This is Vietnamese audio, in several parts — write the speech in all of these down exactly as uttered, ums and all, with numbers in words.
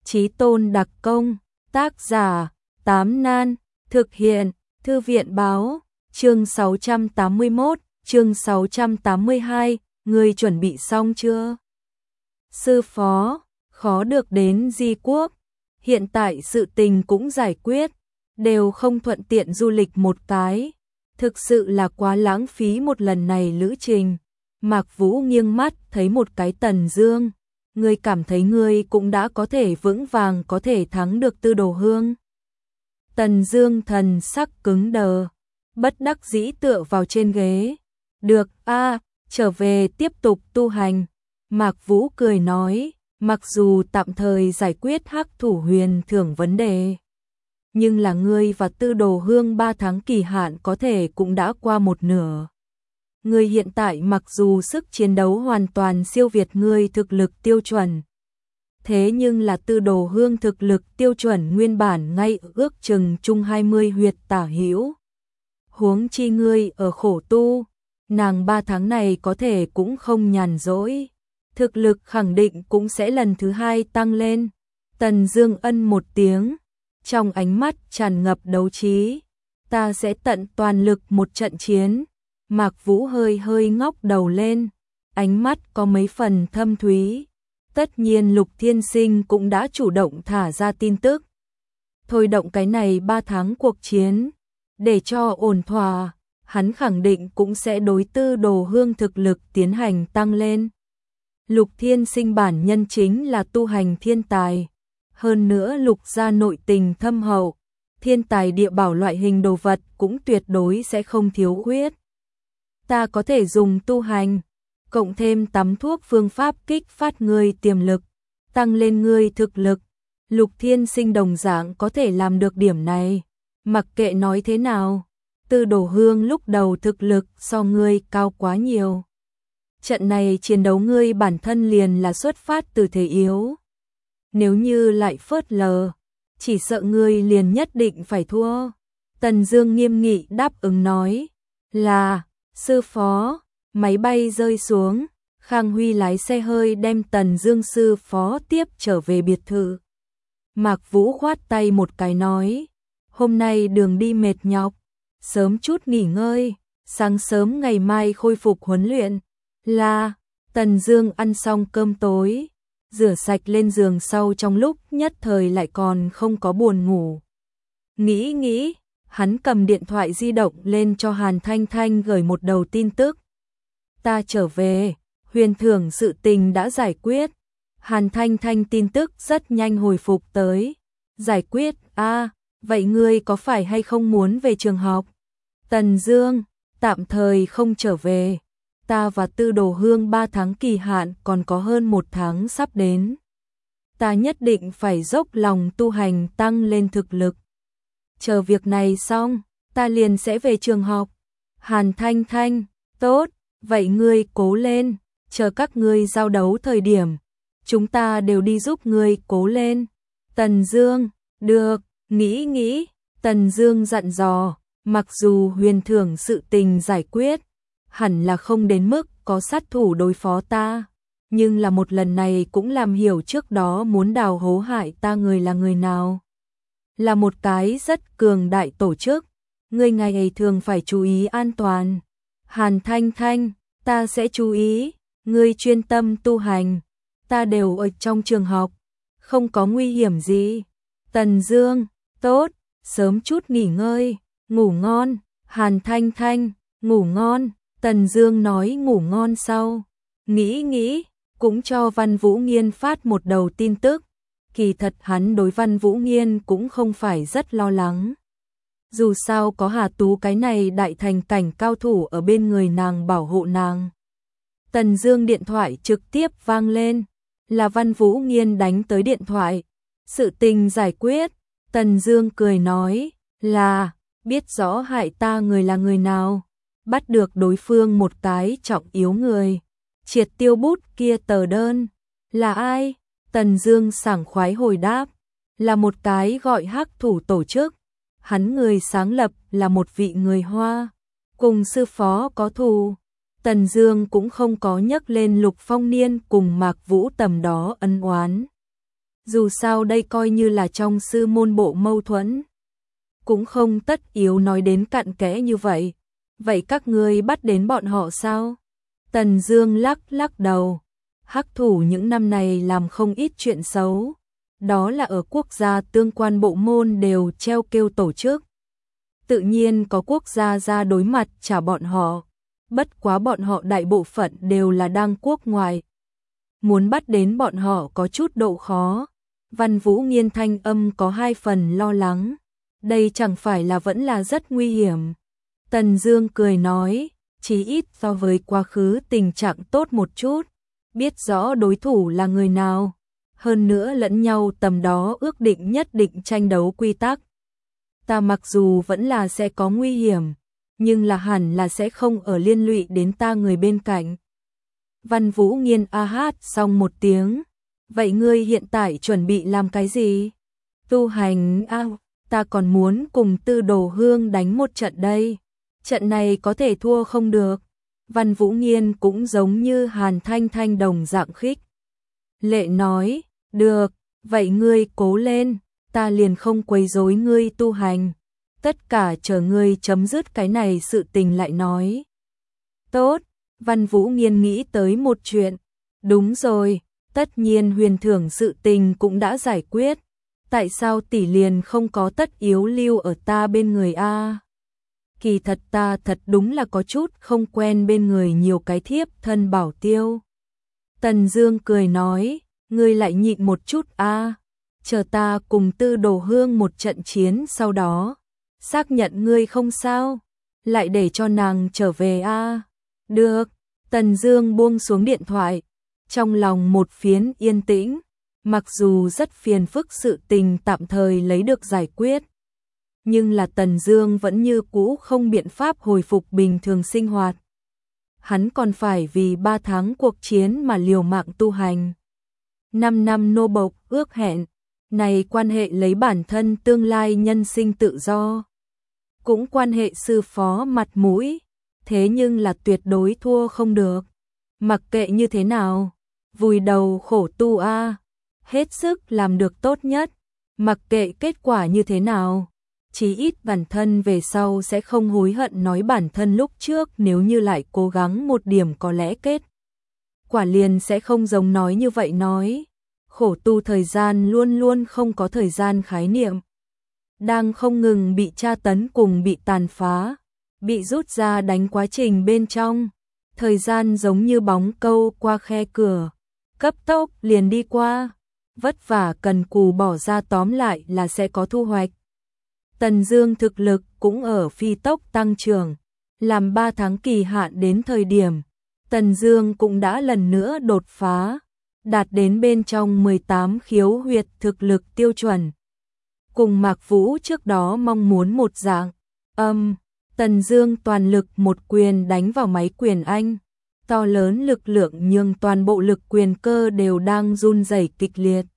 Chí tôn đặc công, tác giả, Tám Nan, thực hiện, Thư viện báo, chương sáu trăm tám mươi mốt, chương sáu trăm tám mươi hai, ngươi chuẩn bị xong chưa? Sư phó, khó được đến Di Quốc, hiện tại sự tình cũng giải quyết, đều không thuận tiện du lịch một cái, thực sự là quá lãng phí một lần này lữ trình. Mạc Vũ nghiêng mắt thấy một cái Tần Dương, ngươi cảm thấy ngươi cũng đã có thể vững vàng có thể thắng được Tư Đồ Hương. Tần Dương thần sắc cứng đờ, bất đắc dĩ tựa vào trên ghế. Được a, trở về tiếp tục tu hành. Mạc Vũ cười nói, mặc dù tạm thời giải quyết Hắc Thủ Huyền thưởng vấn đề, nhưng là ngươi và Tư Đồ Hương ba tháng kỳ hạn có thể cũng đã qua một nửa. Ngươi hiện tại mặc dù sức chiến đấu hoàn toàn siêu việt ngươi thực lực tiêu chuẩn, thế nhưng là Tư Đồ Hương thực lực tiêu chuẩn nguyên bản ngay ước chừng chung hai mươi huyệt tả hữu. Huống chi ngươi ở khổ tu, nàng ba tháng này có thể cũng không nhàn rỗi, thực lực khẳng định cũng sẽ lần thứ hai tăng lên. Tần Dương ân một tiếng, trong ánh mắt tràn ngập đấu trí, ta sẽ tận toàn lực một trận chiến. Mạc Vũ hơi hơi ngóc đầu lên, ánh mắt có mấy phần thâm thúy. Tất nhiên Lục Thiên Sinh cũng đã chủ động thả ra tin tức, thôi động cái này ba tháng cuộc chiến, để cho ổn thỏa, hắn khẳng định cũng sẽ đối Tư Đồ Hương thực lực tiến hành tăng lên. Lục Thiên Sinh bản nhân chính là tu hành thiên tài, hơn nữa Lục gia nội tình thâm hậu, thiên tài địa bảo loại hình đồ vật cũng tuyệt đối sẽ không thiếu khuyết. Ta có thể dùng tu hành, cộng thêm tắm thuốc phương pháp kích phát ngươi tiềm lực, tăng lên ngươi thực lực. Lục Thiên Sinh đồng dạng có thể làm được điểm này. Mặc kệ nói thế nào, Tư Đồ Hương lúc đầu thực lực so ngươi cao quá nhiều. Trận này chiến đấu ngươi bản thân liền là xuất phát từ thế yếu. Nếu như lại phớt lờ, chỉ sợ ngươi liền nhất định phải thua. Tần Dương nghiêm nghị đáp ứng nói, là, sư phó. Máy bay rơi xuống, Khang Huy lái xe hơi đem Tần Dương sư phó tiếp trở về biệt thự. Mạc Vũ khoát tay một cái nói, hôm nay đường đi mệt nhọc, sớm chút nghỉ ngơi, sáng sớm ngày mai khôi phục huấn luyện. Là, Tần Dương ăn xong cơm tối, rửa sạch lên giường sau trong lúc nhất thời lại còn không có buồn ngủ. Nghĩ nghĩ, hắn cầm điện thoại di động lên cho Hàn Thanh Thanh gửi một đầu tin tức. Ta trở về, huyền thưởng sự tình đã giải quyết. Hàn Thanh Thanh tin tức rất nhanh hồi phục tới. Giải quyết, a, à, vậy ngươi có phải hay không muốn về trường học? Tần Dương, tạm thời không trở về. Ta và Tư Đồ Hương ba tháng kỳ hạn còn có hơn một tháng sắp đến. Ta nhất định phải dốc lòng tu hành tăng lên thực lực. Chờ việc này xong, ta liền sẽ về trường học. Hàn Thanh Thanh, tốt, vậy ngươi cố lên, chờ các ngươi giao đấu thời điểm, chúng ta đều đi giúp ngươi cố lên. Tần Dương, được, nghĩ nghĩ, Tần Dương dặn dò, mặc dù huyền thưởng sự tình giải quyết, hẳn là không đến mức có sát thủ đối phó ta, nhưng là một lần này cũng làm hiểu trước đó muốn đào hố hại ta người là người nào. Là một cái rất cường đại tổ chức, ngươi ngày thường phải chú ý an toàn. Hàn Thanh Thanh, ta sẽ chú ý, ngươi chuyên tâm tu hành, ta đều ở trong trường học, không có nguy hiểm gì. Tần Dương, tốt, sớm chút nghỉ ngơi, ngủ ngon. Hàn Thanh Thanh, ngủ ngon. Tần Dương nói ngủ ngon sau, nghĩ nghĩ, cũng cho Văn Vũ Nghiên phát một đầu tin tức. Kỳ thật hắn đối Văn Vũ Nghiên cũng không phải rất lo lắng. Dù sao có Hà Tú cái này đại thành cảnh cao thủ ở bên người nàng bảo hộ nàng. Tần Dương điện thoại trực tiếp vang lên, là Văn Vũ Nghiên đánh tới điện thoại. Sự tình giải quyết, Tần Dương cười nói, là, biết rõ hại ta người là người nào, bắt được đối phương một cái trọng yếu người, triệt tiêu bút kia tờ đơn. Là ai? Tần Dương sảng khoái hồi đáp, là một cái gọi Hắc Thủ tổ chức. Hắn người sáng lập là một vị người Hoa, cùng sư phó có thù. Tần Dương cũng không có nhắc lên Lục Phong Niên cùng Mạc Vũ tầm đó ân oán. Dù sao đây coi như là trong sư môn bộ mâu thuẫn. Cũng không tất yếu nói đến cặn kẽ như vậy. Vậy các ngươi bắt đến bọn họ sao? Tần Dương lắc lắc đầu. Hắc thủ những năm này làm không ít chuyện xấu. Đó là ở quốc gia tương quan bộ môn đều treo kêu tổ chức. Tự nhiên có quốc gia ra đối mặt trả bọn họ. Bất quá bọn họ đại bộ phận đều là đang quốc ngoài. Muốn bắt đến bọn họ có chút độ khó. Văn Vũ Nghiên thanh âm có hai phần lo lắng. Đây chẳng phải là vẫn là rất nguy hiểm. Tần Dương cười nói, chí ít so với quá khứ tình trạng tốt một chút. Biết rõ đối thủ là người nào. Hơn nữa lẫn nhau tầm đó ước định nhất định tranh đấu quy tắc. Ta mặc dù vẫn là sẽ có nguy hiểm, nhưng là hẳn là sẽ không ở liên lụy đến ta người bên cạnh. Văn Vũ Nghiên a hát xong một tiếng. Vậy ngươi hiện tại chuẩn bị làm cái gì? Tu hành a, ta còn muốn cùng Tư Đồ Hương đánh một trận đây. Trận này có thể thua không được. Văn Vũ Nghiên cũng giống như Hàn Thanh Thanh đồng dạng khích lệ nói, được, vậy ngươi cố lên, ta liền không quấy rối ngươi tu hành. Tất cả chờ ngươi chấm dứt cái này sự tình lại nói. Tốt, Văn Vũ Nghiên nghĩ tới một chuyện. Đúng rồi, tất nhiên huyền thưởng sự tình cũng đã giải quyết. Tại sao tỷ liền không có tất yếu lưu ở ta bên người a? Kỳ thật ta thật đúng là có chút không quen bên người nhiều cái thiếp thân bảo tiêu. Tần Dương cười nói, ngươi lại nhịn một chút a, chờ ta cùng Tư Đồ Hương một trận chiến sau đó, xác nhận ngươi không sao, lại để cho nàng trở về a. Được, Tần Dương buông xuống điện thoại, trong lòng một phiến yên tĩnh, mặc dù rất phiền phức sự tình tạm thời lấy được giải quyết. Nhưng là Tần Dương vẫn như cũ không biện pháp hồi phục bình thường sinh hoạt. Hắn còn phải vì ba tháng cuộc chiến mà liều mạng tu hành. Năm năm nô bộc ước hẹn, này quan hệ lấy bản thân tương lai nhân sinh tự do. Cũng quan hệ sư phó mặt mũi, thế nhưng là tuyệt đối thua không được. Mặc kệ như thế nào, vùi đầu khổ tu a, hết sức làm được tốt nhất, mặc kệ kết quả như thế nào. Chí ít bản thân về sau sẽ không hối hận nói bản thân lúc trước nếu như lại cố gắng một điểm có lẽ kết. Quả liền sẽ không giống nói như vậy nói. Khổ tu thời gian luôn luôn không có thời gian khái niệm. Đang không ngừng bị tra tấn cùng bị tàn phá, bị rút ra đánh quá trình bên trong. Thời gian giống như bóng câu qua khe cửa, cấp tốc liền đi qua. Vất vả cần cù bỏ ra tóm lại là sẽ có thu hoạch. Tần Dương thực lực cũng ở phi tốc tăng trưởng, làm ba tháng kỳ hạn đến thời điểm, Tần Dương cũng đã lần nữa đột phá, đạt đến bên trong mười tám khiếu huyệt thực lực tiêu chuẩn. Cùng Mạc Vũ trước đó mong muốn một dạng, âm, Tần Dương toàn lực một quyền đánh vào máy quyền anh, to lớn lực lượng nhưng toàn bộ lực quyền cơ đều đang run rẩy kịch liệt.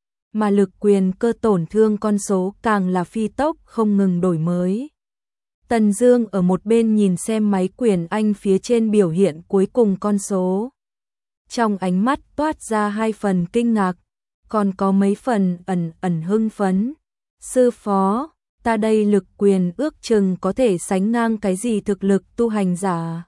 Mà lực quyền cơ tổn thương con số càng là phi tốc không ngừng đổi mới. Tần Dương ở một bên nhìn xem máy quyền anh phía trên biểu hiện cuối cùng con số. Trong ánh mắt toát ra hai phần kinh ngạc, còn có mấy phần ẩn ẩn hưng phấn. Sư phó, ta đây lực quyền ước chừng có thể sánh ngang cái gì thực lực tu hành giả.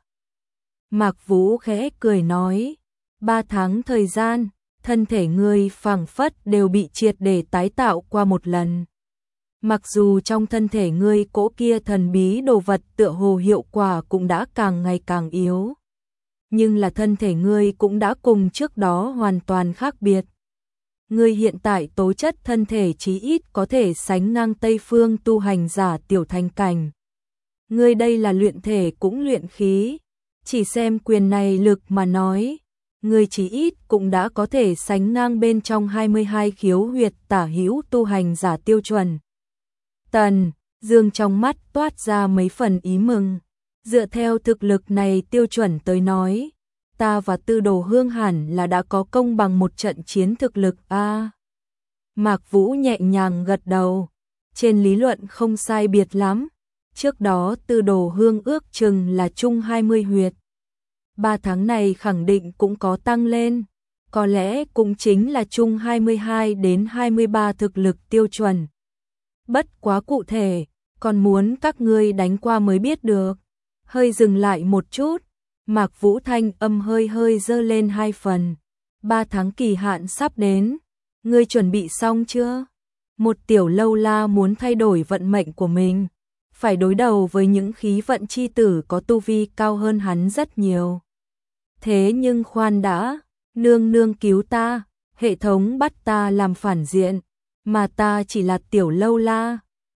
Mạc Vũ khẽ cười nói, ba tháng thời gian, thân thể ngươi phảng phất đều bị triệt để tái tạo qua một lần. Mặc dù trong thân thể ngươi cỗ kia thần bí đồ vật tựa hồ hiệu quả cũng đã càng ngày càng yếu, nhưng là thân thể ngươi cũng đã cùng trước đó hoàn toàn khác biệt. Ngươi hiện tại tố chất thân thể chí ít có thể sánh ngang Tây phương tu hành giả tiểu thành cảnh. Ngươi đây là luyện thể cũng luyện khí, chỉ xem quyền này lực mà nói, ngươi chí ít cũng đã có thể sánh ngang bên trong hai mươi hai khiếu huyệt tả hữu tu hành giả tiêu chuẩn. Tần Dương trong mắt toát ra mấy phần ý mừng. Dựa theo thực lực này tiêu chuẩn tới nói, ta và Tư Đồ Hương hẳn là đã có công bằng một trận chiến thực lực a. À, Mạc Vũ nhẹ nhàng gật đầu, trên lý luận không sai biệt lắm. Trước đó Tư Đồ Hương ước chừng là chung hai mươi huyệt. Ba tháng này khẳng định cũng có tăng lên. có lẽ cũng chính là chung hai mươi hai đến hai mươi ba thực lực tiêu chuẩn. Bất quá cụ thể, còn muốn các ngươi đánh qua mới biết được. Hơi dừng lại một chút, Mạc Vũ thanh âm hơi hơi dơ lên hai phần. Ba tháng kỳ hạn sắp đến, ngươi chuẩn bị xong chưa? Một tiểu lâu la muốn thay đổi vận mệnh của mình, phải đối đầu với những khí vận chi tử có tu vi cao hơn hắn rất nhiều. Thế nhưng khoan đã, nương nương cứu ta, hệ thống bắt ta làm phản diện, mà ta chỉ là tiểu lâu la,